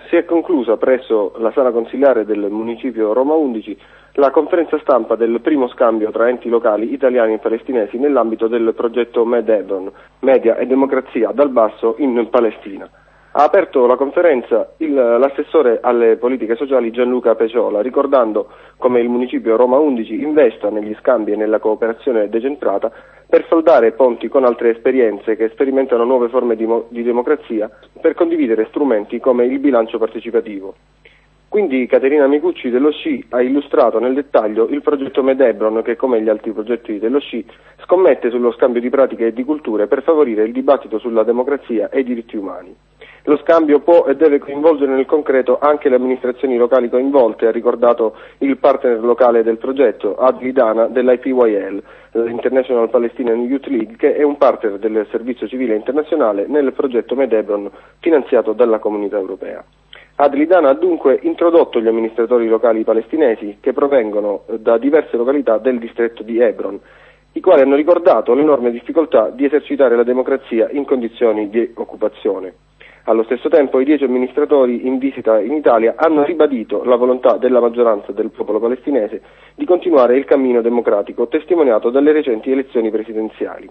si è conclusa presso la sala consiliare del municipio Roma 11 la conferenza stampa del primo scambio tra enti locali italiani e palestinesi nell'ambito del progetto MED-Hebron, Media e Democrazia dal Basso in Palestina. Ha aperto la conferenza l'assessore alle politiche sociali Gianluca Peciola, ricordando come il municipio Roma 11 investa negli scambi e nella cooperazione decentrata per soldare ponti con altre esperienze che sperimentano nuove forme di democrazia, per condividere strumenti come il bilancio partecipativo. Quindi Caterina Micucci dello SCI ha illustrato nel dettaglio il progetto MED-Hebron che, come gli altri progetti dello SCI, scommette sullo scambio di pratiche e di culture per favorire il dibattito sulla democrazia e i diritti umani. Lo scambio può e deve coinvolgere nel concreto anche le amministrazioni locali coinvolte, ha ricordato il partner locale del progetto, Adli Dana dell'IPYL, l'International Palestinian Youth League, che è un partner del Servizio Civile Internazionale nel progetto MED-Hebron finanziato dalla Comunità Europea. Adli Dana ha dunque introdotto gli amministratori locali palestinesi che provengono da diverse località del distretto di Hebron, i quali hanno ricordato l'enorme difficoltà di esercitare la democrazia in condizioni di occupazione. Allo stesso tempo i 10 amministratori in visita in Italia hanno ribadito la volontà della maggioranza del popolo palestinese di continuare il cammino democratico testimoniato dalle recenti elezioni presidenziali.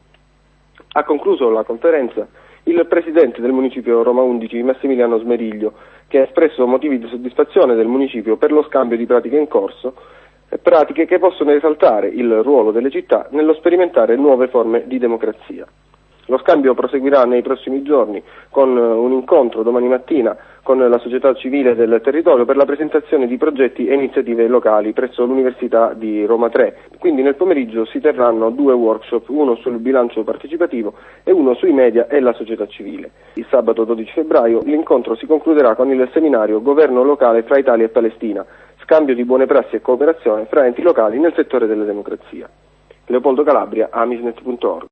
Ha concluso la conferenza il presidente del municipio Roma 11, Massimiliano Smeriglio, che ha espresso motivi di soddisfazione del municipio per lo scambio di pratiche in corso, pratiche che possono esaltare il ruolo delle città nello sperimentare nuove forme di democrazia. Lo scambio proseguirà nei prossimi giorni con un incontro domani mattina con la società civile del territorio per la presentazione di progetti e iniziative locali presso l'Università di Roma 3. Quindi nel pomeriggio si terranno 2 workshop, uno sul bilancio partecipativo e uno sui media e la società civile. Il sabato 12 febbraio l'incontro si concluderà con il seminario Governo locale fra Italia e Palestina, scambio di buone prassi e cooperazione fra enti locali nel settore della democrazia. Leopoldo Calabria, amisnet.org.